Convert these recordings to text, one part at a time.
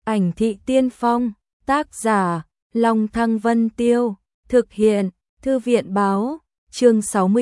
Ảnh thị tiên phong, tác giả, Long Thăng Vân Tiêu, thực hiện, Thư viện báo, chương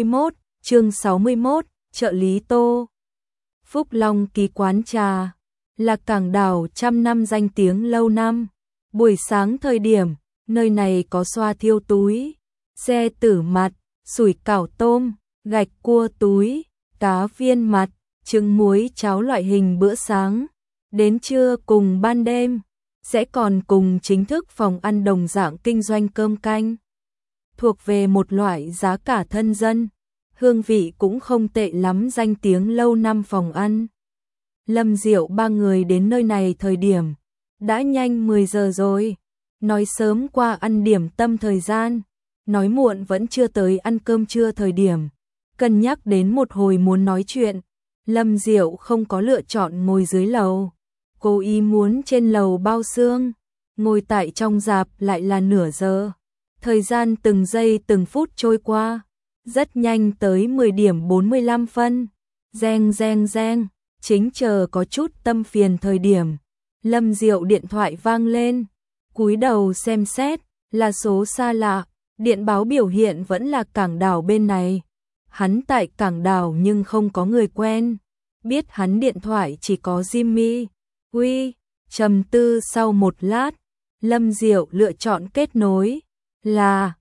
61, trợ lý Tô. Phúc Long ký quán trà, là cảng đảo trăm năm danh tiếng lâu năm. Buổi sáng thời điểm, nơi này có xoa thiêu túi, xe tử mặt, sủi cảo tôm, gạch cua túi, cá viên mặt, trứng muối cháo loại hình bữa sáng. Đến trưa cùng ban đêm, sẽ còn cùng chính thức phòng ăn đồng dạng kinh doanh cơm canh. Thuộc về một loại giá cả thân dân, hương vị cũng không tệ lắm, danh tiếng lâu năm phòng ăn. Lâm Diệu ba người đến nơi này thời điểm, đã nhanh 10 giờ rồi. Nói sớm qua ăn điểm tâm thời gian, nói muộn vẫn chưa tới ăn cơm trưa thời điểm. Cân nhắc đến một hồi muốn nói chuyện, Lâm Diệu không có lựa chọn ngồi dưới lầu. Cô ý muốn trên lầu bao xương, ngồi tại trong rạp lại là nửa giờ. Thời gian từng giây từng phút trôi qua, rất nhanh tới 10 điểm 45 phân. Reng reng reng, chính chờ có chút tâm phiền thời điểm. Lâm Diệu điện thoại vang lên, cúi đầu xem xét, là số xa lạ, điện báo biểu hiện vẫn là cảng đảo bên này. Hắn tại cảng đảo nhưng không có người quen, biết hắn điện thoại chỉ có Jimmy. Uy, trầm tư sau một lát, Lâm Diệu lựa chọn kết nối. Là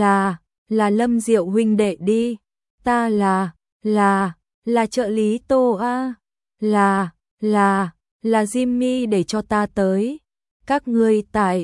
Lâm Diệu huynh đệ đi. Ta là trợ lý Tô a. Là Jimmy để cho ta tới. Các ngươi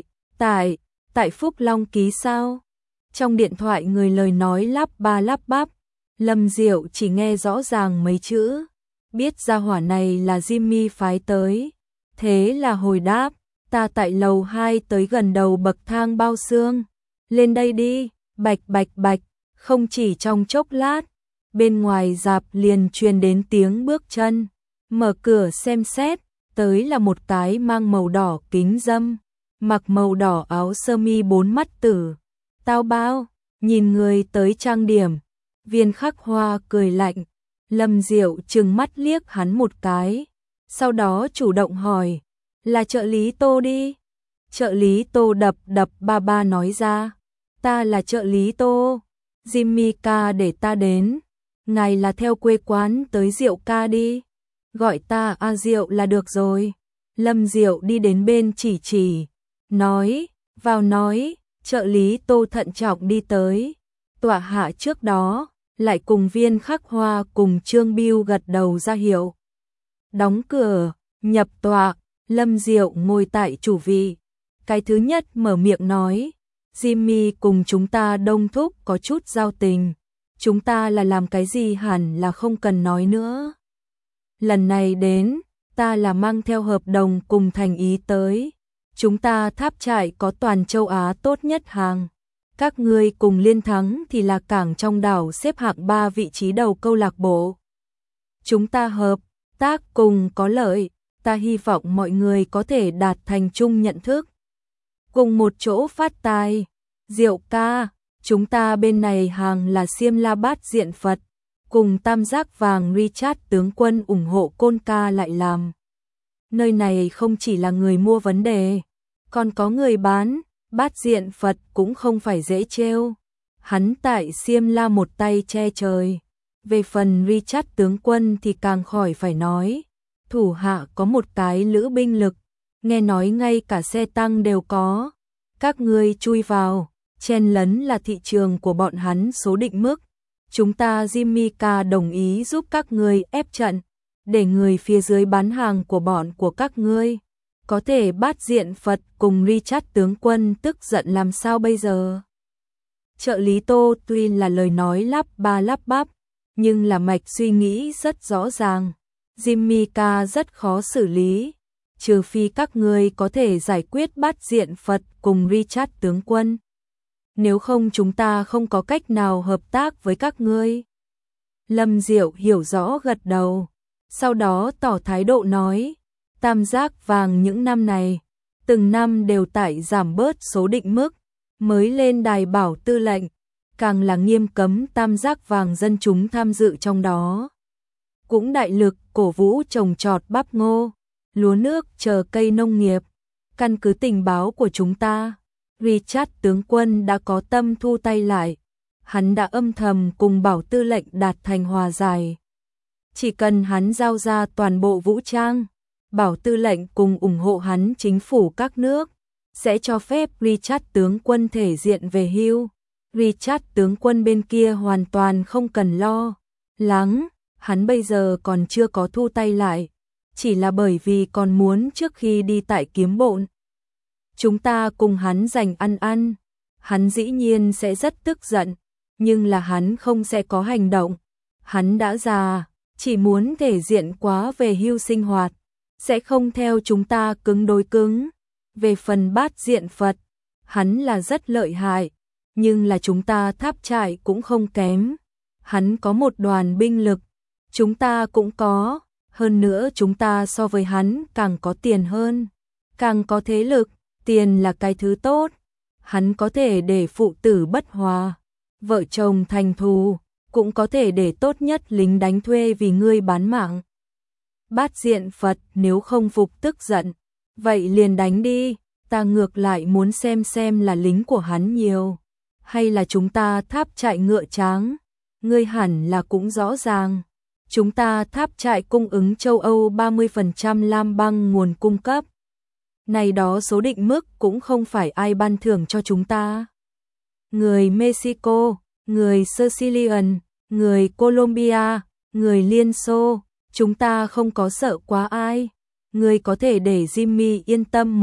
tại Phúc Long ký sao? Trong điện thoại người lời nói lắp ba lắp bắp, Lâm Diệu chỉ nghe rõ ràng mấy chữ, biết gia hỏa này là Jimmy phái tới. Thế là hồi đáp, ta tại lầu 2 tới gần đầu bậc thang bao xương. Lên đây đi, bạch bạch bạch, không chỉ trong chốc lát, bên ngoài rạp liền truyền đến tiếng bước chân. Mở cửa xem xét, tới là một cái mang màu đỏ kính râm, mặc màu đỏ áo sơ mi 4 mắt tử. Tao bao, nhìn người tới trang điểm, Viên Khắc Hoa cười lạnh. Lâm Diệu trừng mắt liếc hắn một cái, sau đó chủ động hỏi, là trợ lý Tô đi. Trợ lý Tô đập ba nói ra, ta là trợ lý Tô, Jimmy ca để ta đến, ngài là theo quê quán tới Diệu ca đi, gọi ta A Diệu là được rồi. Lâm Diệu đi đến bên chỉ, nói, vào nói, trợ lý Tô thận trọng đi tới, tọa hạ trước đó, lại cùng Viên Khắc Hoa cùng Trương Bưu gật đầu ra hiệu. Đóng cửa, nhập tọa, Lâm Diệu ngồi tại chủ vị. Cái thứ nhất mở miệng nói, Jimmy cùng chúng ta đông thúc có chút giao tình, chúng ta là làm cái gì hẳn là không cần nói nữa. Lần này đến, ta là mang theo hợp đồng cùng thành ý tới. Chúng ta tháp trại có toàn châu Á tốt nhất hàng. Các ngươi cùng Liên Thắng thì là cảng trong đảo xếp hạng 3 vị trí đầu câu lạc bộ. Chúng ta hợp tác cùng có lợi, ta hy vọng mọi người có thể đạt thành chung nhận thức. Cùng một chỗ phát tài. Diệu ca, chúng ta bên này hàng là xiêm la bát diện Phật, cùng tam giác vàng Richard tướng quân ủng hộ Côn ca lại làm. Nơi này không chỉ là người mua vấn đề, còn có người bán, bát diện Phật cũng không phải dễ trêu. Hắn tại xiêm la một tay che trời. Về phần Richard tướng quân thì càng khỏi phải nói, thủ hạ có một cái lữ binh lực, nghe nói ngay cả xe tăng đều có. Các ngươi chui vào, chen lấn là thị trường của bọn hắn số định mức. Chúng ta Jimmy ca đồng ý giúp các ngươi ép trận, để người phía dưới bán hàng của bọn của các ngươi. Có thể bát diện Phật cùng Richard tướng quân tức giận làm sao bây giờ? Trợ lý Tô tuy là lời nói lắp ba lắp bắp, nhưng là mạch suy nghĩ rất rõ ràng. Jimmy ca rất khó xử lý, trừ phi các ngươi có thể giải quyết bát diện Phật cùng Richard tướng quân. Nếu không chúng ta không có cách nào hợp tác với các ngươi. Lâm Diệu hiểu rõ gật đầu, sau đó tỏ thái độ nói, tam giác vàng những năm này, từng năm đều tại giảm bớt số định mức, mới lên đài bảo tư lệnh, càng là nghiêm cấm tam giác vàng dân chúng tham dự trong đó. Cũng đại lực cổ vũ trồng trọt bắp ngô, lúa nước chờ cây nông nghiệp. Căn cứ tình báo của chúng ta, Richard tướng quân đã có tâm thu tay lại. Hắn đã âm thầm cùng Bảo tư lệnh đạt thành hòa giải. Chỉ cần hắn giao ra toàn bộ vũ trang, Bảo tư lệnh cùng ủng hộ hắn chính phủ các nước, sẽ cho phép Richard tướng quân thể diện về hưu. Richard tướng quân bên kia hoàn toàn không cần lo lắng, hắn bây giờ còn chưa có thu tay lại, chỉ là bởi vì còn muốn trước khi đi tại kiếm bộn. Chúng ta cùng hắn dành ăn, hắn dĩ nhiên sẽ rất tức giận, nhưng là hắn không sẽ có hành động. Hắn đã già, chỉ muốn thể diện quá về hưu sinh hoạt, sẽ không theo chúng ta cứng đối cứng. Về phần Bát Diện Phật, hắn là rất lợi hại, nhưng là chúng ta Tháp Trại cũng không kém. Hắn có một đoàn binh lực, chúng ta cũng có, hơn nữa chúng ta so với hắn càng có tiền hơn, càng có thế lực, tiền là cái thứ tốt. Hắn có thể để phụ tử bất hòa, vợ chồng thành thù, cũng có thể để tốt nhất lính đánh thuê vì ngươi bán mạng. Bát Diện Phật nếu không phục tức giận, vậy liền đánh đi, ta ngược lại muốn xem là lính của hắn nhiều, hay là chúng ta Tháp Trại ngựa tráng. Ngươi hẳn là cũng rõ ràng, chúng ta Tháp Trại cung ứng châu Âu 30% lam băng nguồn cung cấp. Này đó số định mức cũng không phải ai ban thưởng cho chúng ta. Người Mexico, người Sicilian, người Colombia, người Liên Xô, chúng ta không có sợ quá ai. Người có thể để Jimmy yên tâm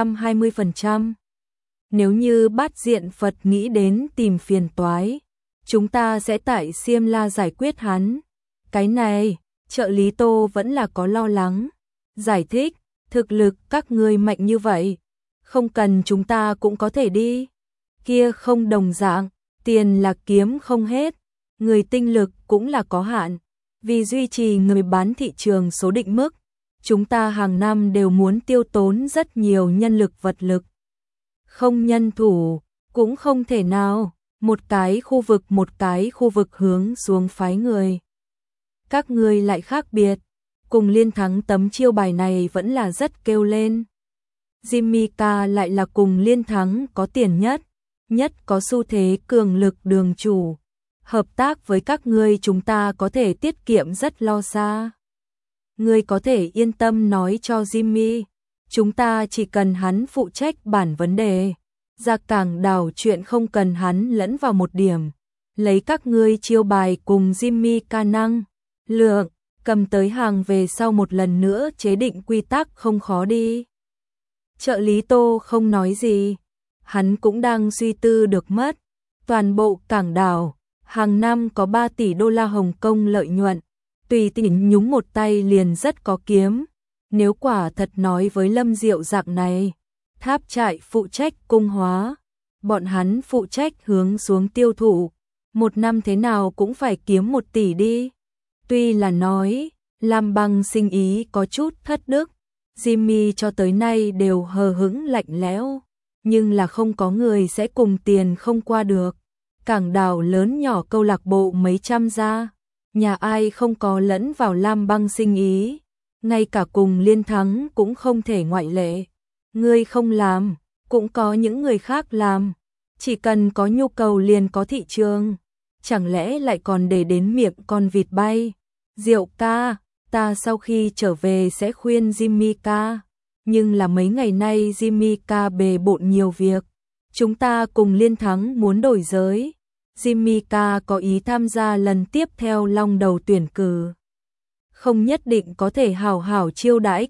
120%. Nếu như Bát Diện Phật nghĩ đến tìm phiền toái, chúng ta sẽ tại Xiêm La giải quyết hắn. Cái này, trợ lý Tô vẫn là có lo lắng. Giải thích, thực lực các ngươi mạnh như vậy, không cần chúng ta cũng có thể đi. Kia không đồng dạng, tiền là kiếm không hết, người tinh lực cũng là có hạn. Vì duy trì người bán thị trường số định mức, chúng ta hàng năm đều muốn tiêu tốn rất nhiều nhân lực vật lực. Không nhân thủ, cũng không thể nào, một cái khu vực hướng xuống phái người. Các ngươi lại khác biệt, cùng Liên Thắng tấm chiêu bài này vẫn là rất kêu lên. Jimmy Ca lại là cùng Liên Thắng có tiền nhất có xu thế cường lực đường chủ. Hợp tác với các ngươi chúng ta có thể tiết kiệm rất lo xa. Ngươi có thể yên tâm nói cho Jimmy, chúng ta chỉ cần hắn phụ trách bản vấn đề. Ra Cảng Đảo chuyện không cần hắn lẫn vào một điểm. Lấy các ngươi chiêu bài cùng Jimmy Ca năng lượng, cầm tới hàng về sau một lần nữa chế định quy tắc không khó đi. Trợ lý Tô không nói gì, hắn cũng đang suy tư được mất. Toàn bộ Cảng Đảo, hàng năm có 3 tỷ đô la Hồng Kông lợi nhuận, tùy tiện nhúng một tay liền rất có kiếm. Nếu quả thật nói với Lâm Diệu dạng này, Tháp Trại phụ trách cung hóa, bọn hắn phụ trách hướng xuống tiêu thụ, một năm thế nào cũng phải kiếm 1 tỷ đi. Tuy là nói, Lam Băng sinh ý có chút thất đức, Jimmy cho tới nay đều hờ hững lạnh lẽo, nhưng là không có người sẽ cùng tiền không qua được. Cảng Đảo lớn nhỏ câu lạc bộ mấy trăm gia, nhà ai không có lẫn vào Lam Băng sinh ý, ngay cả cùng Liên Thắng cũng không thể ngoại lệ. Ngươi không làm, cũng có những người khác làm, chỉ cần có nhu cầu liền có thị trường, chẳng lẽ lại còn để đến miệng con vịt bay. Diệu ca, ta sau khi trở về sẽ khuyên Jimmy ca, nhưng là mấy ngày nay Jimmy ca bề bộn nhiều việc, chúng ta cùng Liên Thắng muốn đổi giới. Jimmy ca có ý tham gia lần tiếp theo long đầu tuyển cử, không nhất định có thể hảo hảo chiêu đãi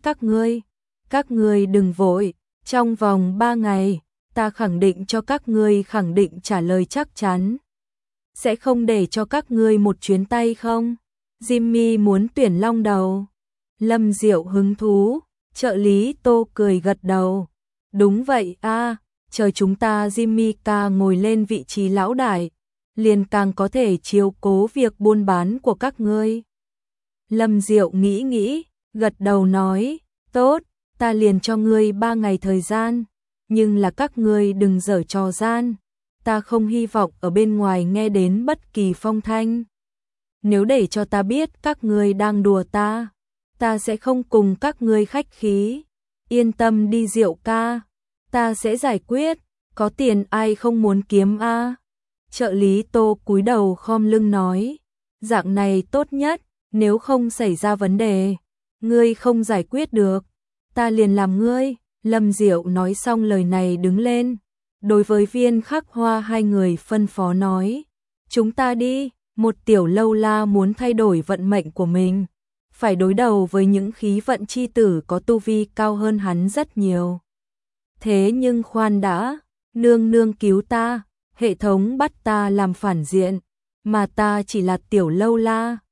các ngươi đừng vội, trong vòng 3 ngày, ta khẳng định cho các ngươi khẳng định trả lời chắc chắn. Sẽ không để cho các ngươi một chuyến tay không? Jimmy muốn tuyển long đầu. Lâm Diệu hứng thú, trợ lý Tô cười gật đầu. Đúng vậy a, chờ chúng ta Jimmy ca ngồi lên vị trí lão đại, liền càng có thể chiếu cố việc buôn bán của các ngươi. Lâm Diệu nghĩ, gật đầu nói, tốt, ta liền cho ngươi 3 ngày thời gian, nhưng là các ngươi đừng giở trò gian, ta không hy vọng ở bên ngoài nghe đến bất kỳ phong thanh. Nếu để cho ta biết các ngươi đang đùa ta sẽ không cùng các ngươi khách khí. Yên tâm đi Diệu ca, ta sẽ giải quyết, có tiền ai không muốn kiếm a. Trợ lý Tô cúi đầu khom lưng nói, dạng này tốt nhất, nếu không xảy ra vấn đề, ngươi không giải quyết được, ta liền làm ngươi. Lâm Diệu nói xong lời này đứng lên, đối với Viên Khắc Hoa hai người phân phó nói, chúng ta đi, một tiểu lâu la muốn thay đổi vận mệnh của mình, phải đối đầu với những khí vận chi tử có tu vi cao hơn hắn rất nhiều. Thế nhưng khoan đã, nương nương cứu ta, hệ thống bắt ta làm phản diện, mà ta chỉ là tiểu lâu la,